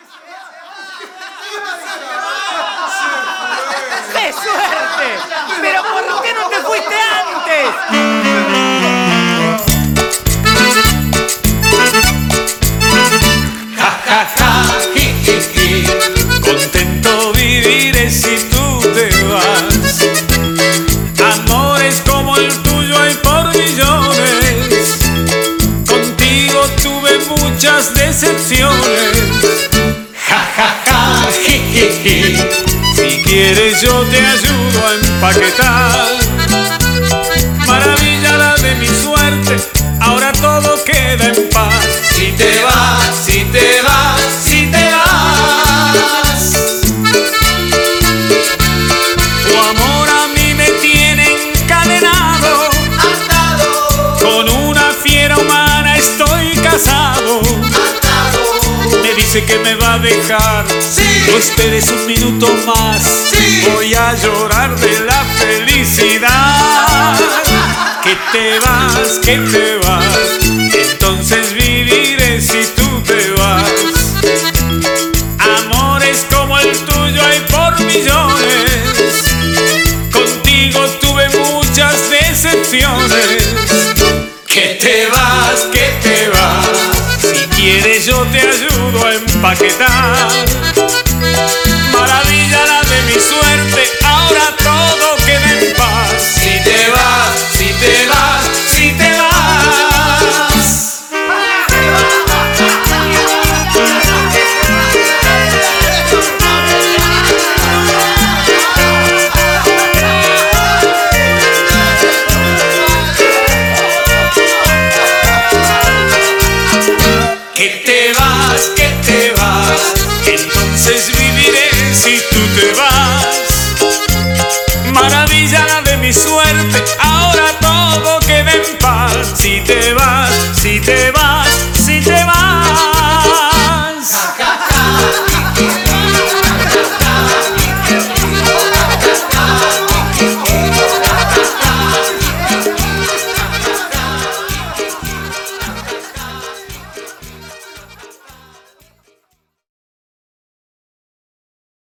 ¡Qué suerte! ¿Pero por qué no te fuiste antes? Ja, ja, ja, ji, ji, ji. Contento viviré si tú te vas. Amores como el tuyo hay por millones. Contigo tuve muchas decepciones. Ja, ja, ja, ji, ji, ji. Si quieres yo te ayudo a empaquetar. Maravilla la de mi suerte, ahora todo queda en paz. Si te vas, si te vas, si te vas. Tu amor a mí me tiene encadenado, atado. Con una fiera humana estoy casado, atado. Me dice que me va a dejar, sí. No esperes un minuto más, sí. Voy a llorar de la felicidad. Que te vas, que te vas. Entonces viviré si tú te vas. Amores como el tuyo hay por millones. Contigo tuve muchas decepciones. Que te vas, que te vas. Si quieres yo te ayudo a empaquetar. Maravilla la de mi suerte, ahora todo queda en paz. Si te vas, si te vas, si te vas. Que te vas, que te vas. Entonces viviré si tú te vas. Maravilla la de mi suerte, ahora todo queda en paz. Si te vas, si te vas, si te vas.